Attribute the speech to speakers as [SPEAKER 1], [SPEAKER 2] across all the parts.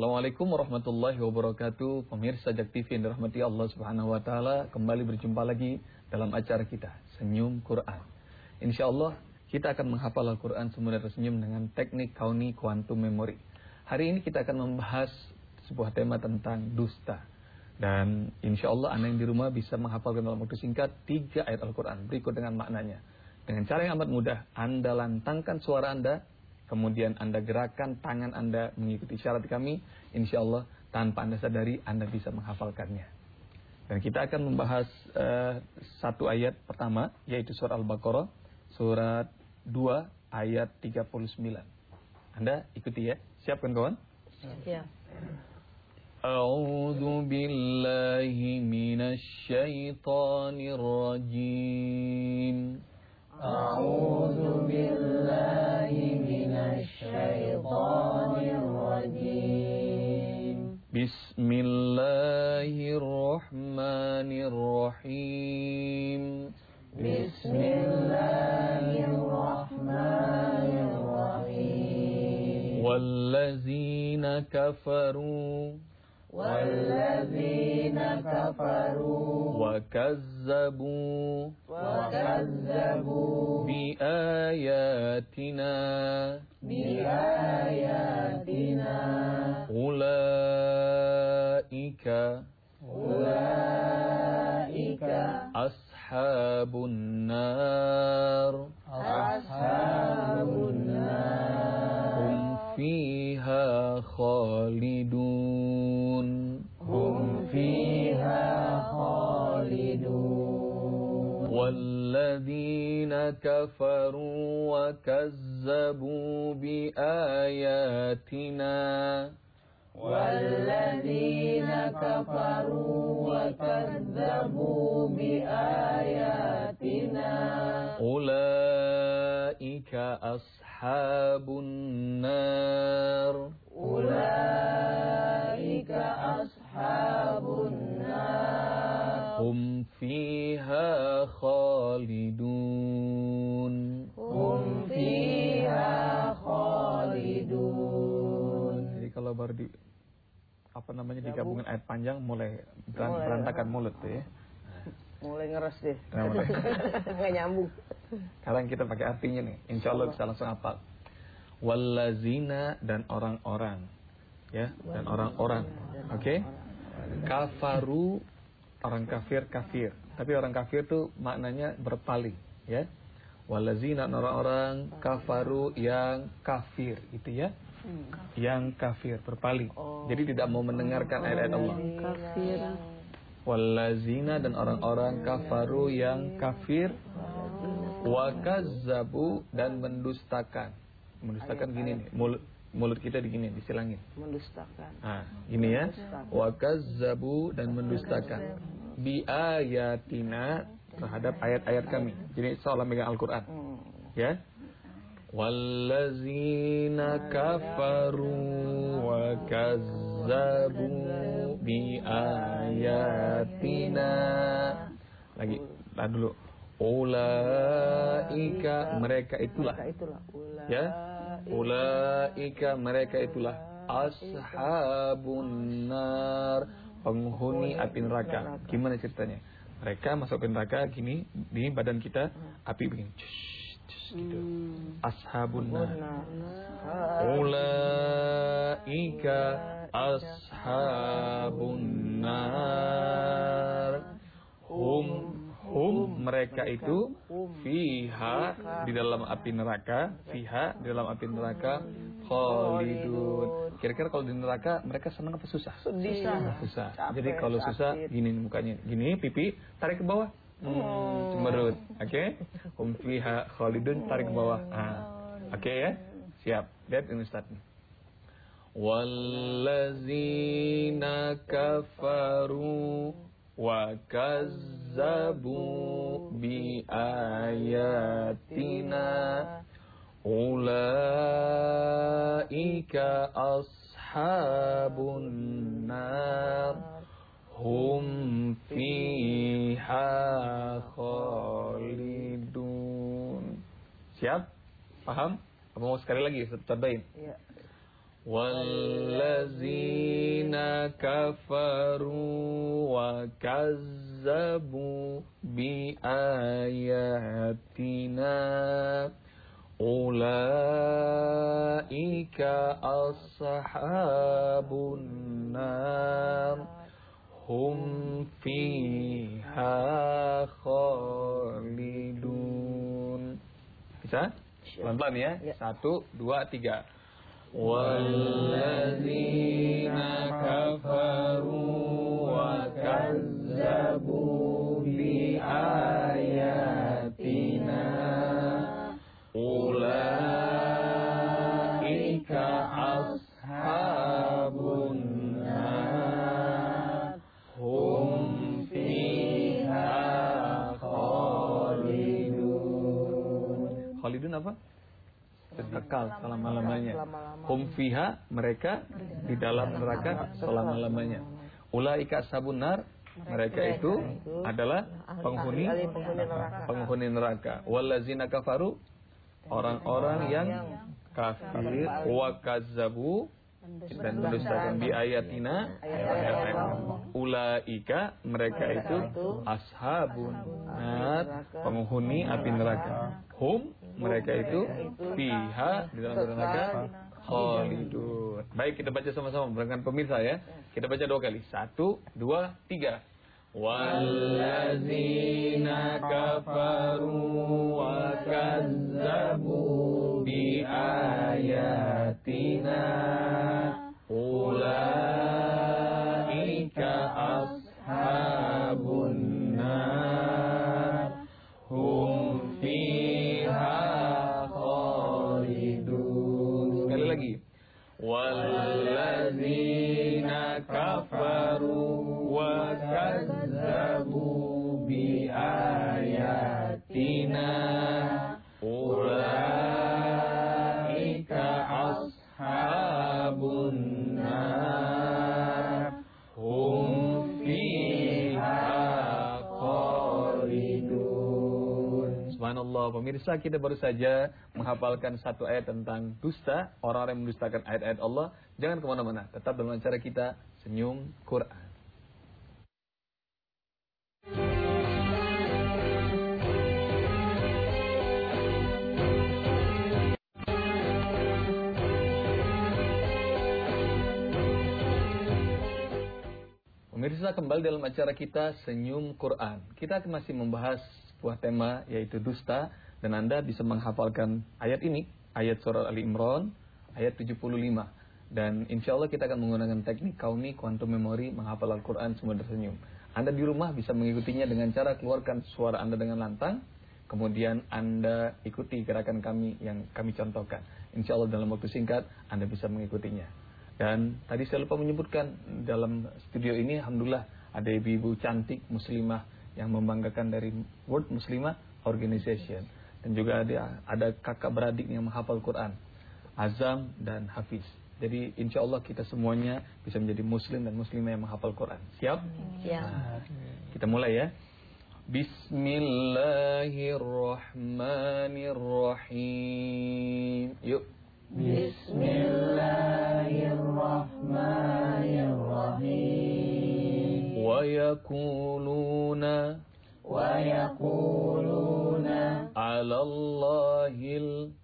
[SPEAKER 1] Assalamualaikum warahmatullahi wabarakatuh. Pemirsa Jak TV yang dirahmati Allah Subhanahu wa taala, kembali berjumpa lagi dalam acara kita Senyum Quran. Insyaallah kita akan menghafal Al-Quran semula tersenyum dengan teknik kauni quantum memory. Hari ini kita akan membahas sebuah tema tentang dusta. Dan insyaallah Anda yang di rumah bisa menghafalkan dalam waktu singkat 3 ayat Al-Quran berikut dengan maknanya. Dengan cara yang amat mudah, Anda lantangkan suara Anda, kemudian Anda gerakkan tangan Anda mengikuti syarat kami, insyaallah tanpa Anda sadari Anda bisa menghafalkannya. Dan kita akan membahas satu ayat pertama, yaitu surah Al-Baqarah, surat 2 ayat 39. Anda ikuti ya, siapkan kawan?
[SPEAKER 2] Ya.
[SPEAKER 1] A'udzu billahi minasy syaithanir rajim.
[SPEAKER 2] A'udzu billahi minasy syaithanir rajim.
[SPEAKER 1] Bismillahirrahmanirrahim.
[SPEAKER 2] Bismillahirrahmanirrahim.
[SPEAKER 1] Wallazina kafaru وكذبوا بآياتنا أولئك أصحاب النار هم فيها خالدون والذين كفروا وكذبوا بآياتنا أولئك أصحاب النار هم فيها خالدون Jadi kalau baru digabungin ayat panjang mulai berantakan mulut tuh ya.
[SPEAKER 2] Mulai ngeres deh.
[SPEAKER 1] Nggak
[SPEAKER 2] nyambung.
[SPEAKER 1] Sekarang kita pakai artinya nih, insyaallah bisa langsung hafal. Wallazina dan orang-orang, ya, dan orang-orang. Oke? Kafaru, orang kafir. Tapi orang kafir tuh maknanya berpaling, ya. Wallazina, orang-orang kafaru yang kafir, itu ya. Yang kafir berpaling. Jadi tidak mau mendengarkan ayat-ayat Allah.
[SPEAKER 2] Kafir.
[SPEAKER 1] Wallazina dan orang-orang kafaru yang kafir, wakazzabu dan mendustakan. Mendustakan gini nih, mulut kita digini, disilangin.
[SPEAKER 2] Mendustakan.
[SPEAKER 1] Nah, ini ya. Wakazzabu dan mendustakan bi ayatina, terhadap ayat-ayat kami. Jadi seolah megang Al-Qur'an. Ya. Wallazina kafaru wa kazzabu bi ayatina. Lagi, tahan dulu. Ulaika, mereka itulah. Ya. Ulaika, mereka itulah ashabun nar, penghuni api neraka. Gimana ceritanya? Mereka masuk ke neraka gini, di badan kita api begini. Gitu. Ashabun nar. Ulaika ashabun nar. Mereka itu fiha, di dalam api neraka, fiha, di dalam api neraka, khalidun. Kira-kira kalau di neraka mereka senang apa susah? Susah. Jadi kalau susah gini mukanya, gini pipi tarik ke bawah. Cemberut. Oke? Hum fiha khalidun, tarik ke bawah. Oke ya? Siap. Lihat ini Ustaz nih. Wallazina kafaru wa kazzabu bi ayatina ulaika ashabun nar hum fiha khalidun. Siap? Paham? Apa mau sekali lagi Ustaz tambahin?
[SPEAKER 2] Iya.
[SPEAKER 1] wallazina kafaru wa kazzabu bi ayatina ulaika ashabun nar hum fiha khalidun. Bisa? Pelan-pelan ya. 1, 2, 3. Wallazina kafaru wa kazzabu bi ayatina ulaika ashabun nar hum fiha khalidun. Khalidun apa? Kekal selama-lamanya. Hum fiha, mereka di dalam neraka selama-lamanya. Ulaika ashabun nar, mereka itu adalah penghuni neraka. Wallazina kafaru, orang-orang yang kafir, wa kazzabu, dan mendustakan bi ayatina, ulaika, mereka itu ashabun nar, penghuni api neraka. Hum, mereka itu fiha, di dalam neraka khalidun. Baik, kita baca sama-sama dengan pemirsa ya. Kita baca 2 kali. 1, 2, 3. Wallazina kafaru wa kazzabu bi ayatina ulaika ashabun nar hum fiha khalidun. Sekali lagi. Wallazina kafaru wa kazzabu bi ayatina ulaika ashabun nar hum fiha khalidun. Subhanallah, pemirsa, kita baru saja menghafalkan 1 ayat tentang dusta, orang-orang yang mendustakan ayat-ayat Allah. Jangan kemana-mana, tetap dalam acara kita Senyum Quran. Pemirsa, kembali dalam acara kita Senyum Quran. Kita masih membahas sebuah tema yaitu dusta, dan Anda bisa menghafalkan ayat ini, ayat surah Ali Imran, ayat 75. Dan insya Allah kita akan menggunakan teknik kauni quantum memory menghafal Al-Quran semua tersenyum. Anda di rumah bisa mengikutinya dengan cara keluarkan suara Anda dengan lantang, kemudian Anda ikuti gerakan kami yang kami contohkan. Insya Allah dalam waktu singkat Anda bisa mengikutinya. Dan tadi saya lupa menyebutkan, dalam studio ini alhamdulillah ada ibu-ibu cantik muslimah yang membanggakan dari World Muslimah Organization. Dan juga ada kakak beradik yang menghafal Quran, Azam dan Hafiz. Jadi insya Allah kita semuanya bisa menjadi muslim dan muslimah yang menghafal Quran. Siap?
[SPEAKER 2] Siap.
[SPEAKER 1] Nah, kita mulai ya. Bismillahirrahmanirrahim. Yuk.
[SPEAKER 2] Bismillahirrahmanirrahim.
[SPEAKER 1] Wa yakuluna ala Allahil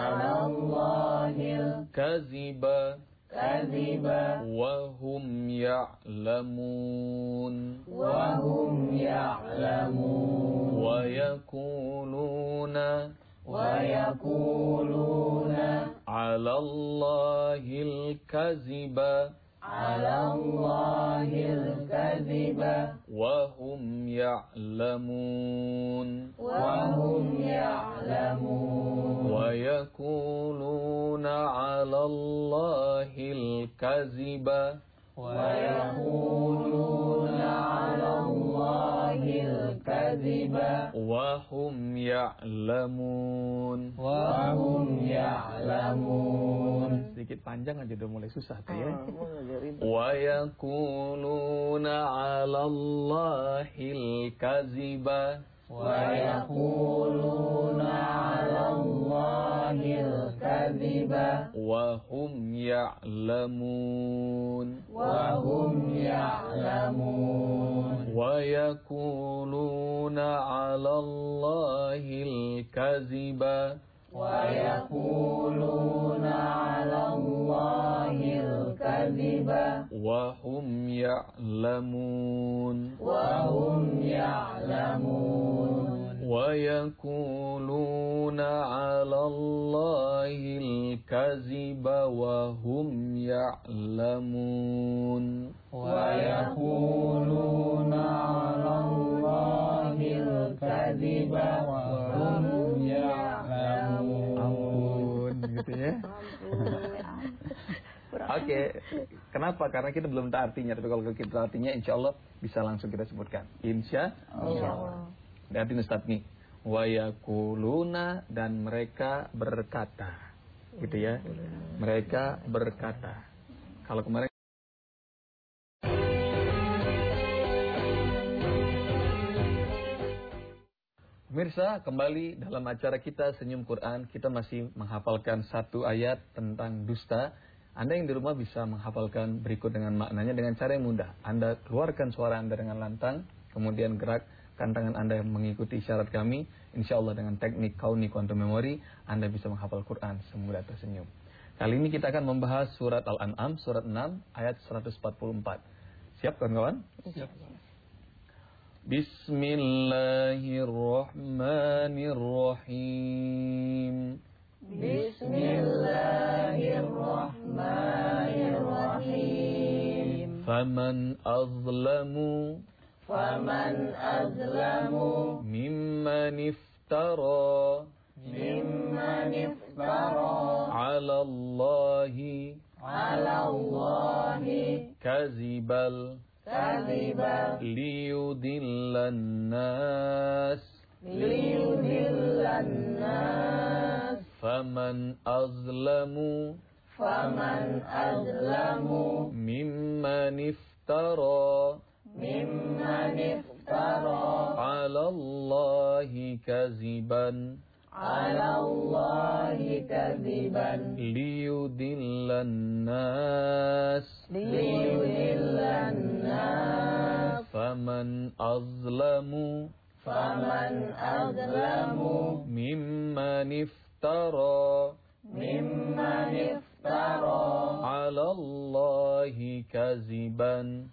[SPEAKER 1] kaziba wa hum ya'lamun. Wa yakuluna ala Allahil kaziba wa hum ya'lamun. Wa yakuluna ala Allahil kaziba wa hum ya'lamun. sedikit panjang aja udah mulai susah tuh ya.
[SPEAKER 2] Ribet.
[SPEAKER 1] Wa yaquluna 'alallahil kadziba.
[SPEAKER 2] ويقولون على الله الكذب
[SPEAKER 1] وهم يعلمون
[SPEAKER 2] وهم يعلمون
[SPEAKER 1] ويقولون على الله الكذب
[SPEAKER 2] ويقولون على الله الكذب
[SPEAKER 1] وهم يعلمون
[SPEAKER 2] وهم يعلمون
[SPEAKER 1] ويقولون على الله الكذب وهم يعلمون
[SPEAKER 2] ويقولون على الله الكذب وهم يعلمون.
[SPEAKER 1] Ampun, gitu ya. Oke, kenapa? Karena kita belum tahu artinya. Tapi kalau kita tahu artinya, insya Allah bisa langsung kita sebutkan. Insya Allah. Berarti Ustaz nih, wa yakuluna, dan mereka berkata, gitu ya. Mereka berkata. Kalau kemarin pemirsa, kembali dalam acara kita Senyum Quran, kita masih menghafalkan satu ayat tentang dusta. Anda yang di rumah bisa menghafalkan berikut dengan maknanya dengan cara yang mudah. Anda keluarkan suara Anda dengan lantang, kemudian gerakkan tangan Anda yang mengikuti isyarat kami. Insya Allah dengan teknik Kauni Quantum Memory, Anda bisa menghafal Quran semudah tersenyum. Kali ini kita akan membahas surat Al-An'am, surat 6, ayat 144. Siap kawan-kawan? Siap. Bismillahirrahmanirrahim.
[SPEAKER 2] Bismillahirrahmanirrahim.
[SPEAKER 1] Faman azlamu mimman iftara 'ala Allahi kazibal liyudillan nas faman azlamu mimman iftara 'ala Allahi kaziban liyudillan nas faman azlamu mimman iftara 'ala Allahi kaziban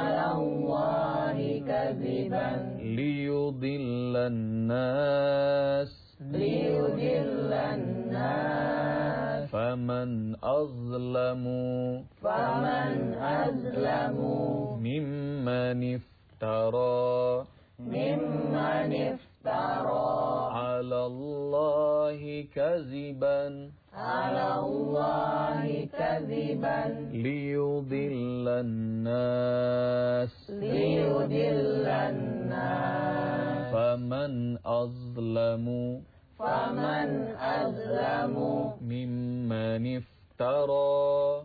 [SPEAKER 1] liyudillan nas faman azlamu mimman iftara 'ala Allahi kaziban liyudillan nas faman azlamu mimman iftara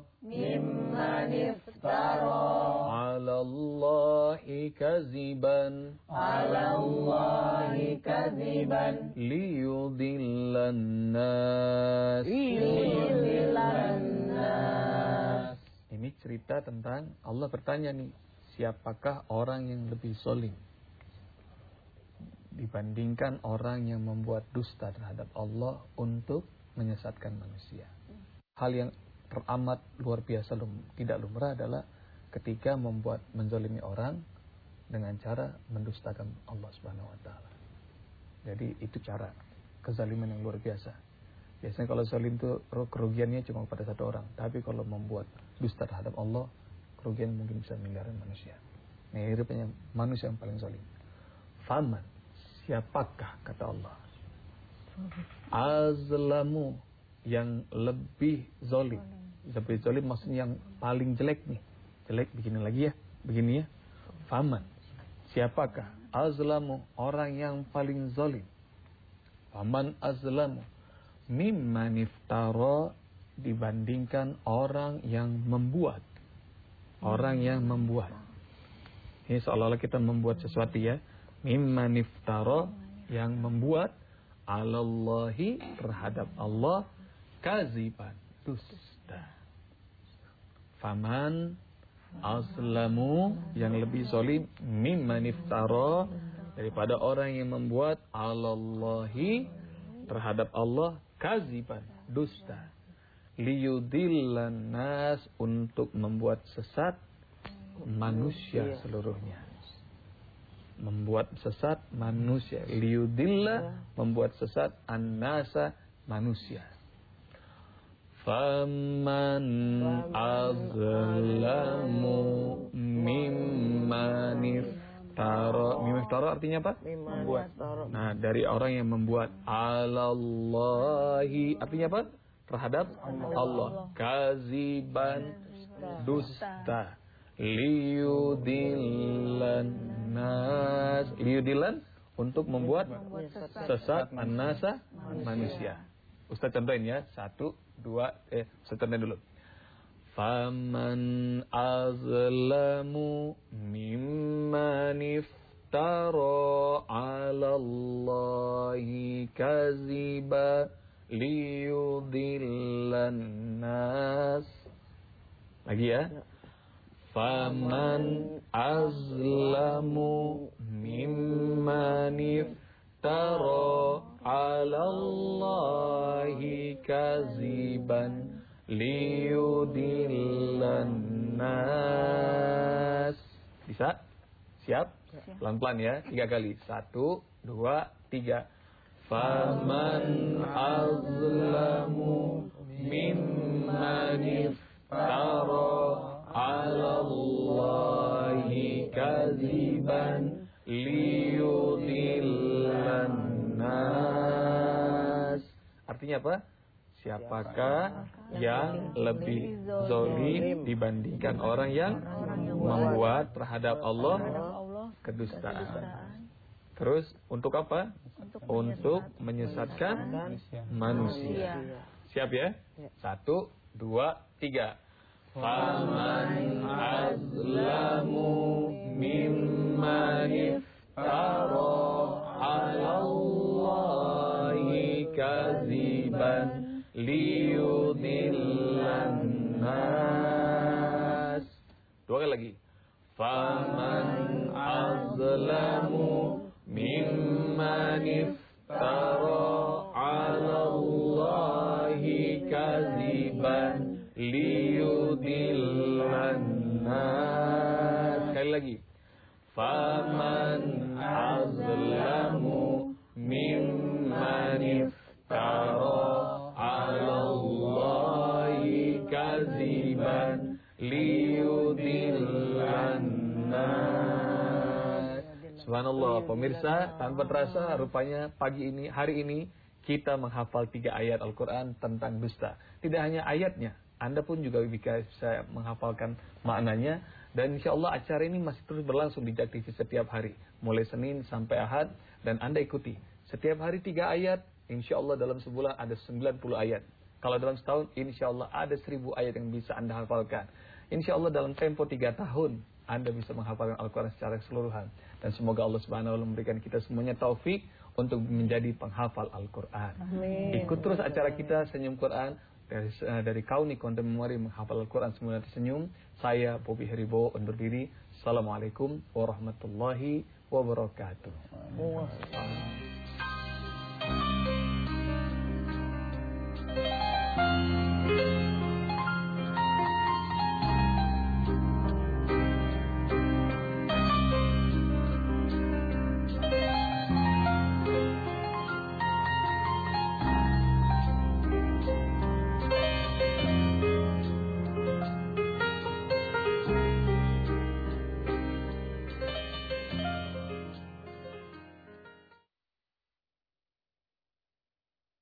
[SPEAKER 1] 'ala Allahi kaziban liyudillan nas. Ini cerita tentang Allah bertanya nih, siapakah orang yang lebih zalim dibandingkan orang yang membuat dusta terhadap Allah untuk menyesatkan manusia. Hal yang teramat luar biasa tidak lumrah adalah ketika menzalimi orang dengan cara mendustakan Allah Subhanahu wa taala. Jadi itu cara kezaliman yang luar biasa. Biasanya kalau zalim itu kerugiannya cuma pada satu orang, tapi kalau membuat dusta terhadap Allah, kerugian mungkin bisa miliaran manusia. Ini hidupnya manusia yang paling zalim. Faman, siapakah kata Allah, azlamu, yang lebih zalim. Lebih zalim maksudnya yang paling jelek nih. Jelek begini lagi ya, begini ya. Faman, siapakah azlamu, orang yang paling zalim. Faman azlamu mimman iftara dibandingkan orang yang membuat. Orang yang membuat. Ini seolah-olah kita membuat sesuatu ya. Mimman iftara, yang membuat alallahi, terhadap Allah, kaziban, dusta. Faman aslamu, yang lebih zalim, mimman iftara, daripada orang yang membuat alallahi, terhadap Allah, kaziban, dusta. Liyudillan nas, untuk membuat sesat manusia seluruhnya. Membuat sesat manusia. Liyudilla, membuat sesat an-nasa, manusia. Faman azlamu mimman iftara. Mimman iftara artinya apa? Membuat. Nah, dari orang yang membuat alallahi, artinya apa? Terhadap Allah. Kaziban, dusta. Liyudillan nas, liyudillan, untuk membuat sesat an-nasa, manusia. Ustaz contohin ya. 1, 2, Ustaz contohin dulu. Faman azlamu mimman iftara alallahi kaziba liyudillan nas. Lagi ya. Faman azlamu mimman iftara alallahi kaziban liyudillan nas. Bisa? Siap? Pelan-pelan ya. 3 kali. 1, 2, 3. Faman azlamu mimman iftara alallahi kaziban liyudillan nas. Artinya apa? Siapakah yang lebih zalim dibandingkan orang yang membuat terhadap Allah kedustaan. Terus untuk apa? Untuk menyesatkan manusia. Siap ya? 1, 2, 3. Faman azlamu mimman iftara alallahi kaziban liyudillan nas. 2 kali lagi. Faman azlamu mimman iftara alallahi kaziban liyudillan nas. Sekali lagi. Faman azlamu mimman iftara alallahi kaziban liyudillan nas. Subhanallah, pemirsa, tanpa terasa rupanya hari ini kita menghafal 3 ayat Al-Quran tentang dusta. Tidak hanya ayatnya, Anda pun juga bisa menghafalkan maknanya. Dan insya Allah acara ini masih terus berlangsung di Jak TV setiap hari, mulai Senin sampai Ahad. Dan Anda ikuti setiap hari 3 ayat. Insya Allah dalam sebulan ada 90 ayat. Kalau dalam setahun insya Allah ada 1000 ayat yang bisa Anda hafalkan. Insya Allah dalam tempo 3 tahun Anda bisa menghafalkan Al-Quran secara keseluruhan. Dan semoga Allah Subhanahu wa Ta'ala memberikan kita semuanya taufik untuk menjadi penghafal Al-Quran. Ikut terus acara kita Senyum Quran dari Kauni Contemporary menghafal Al-Quran semuanya tersenyum. Saya Bobby Heribo undur diri. Assalamualaikum warahmatullahi wabarakatuh.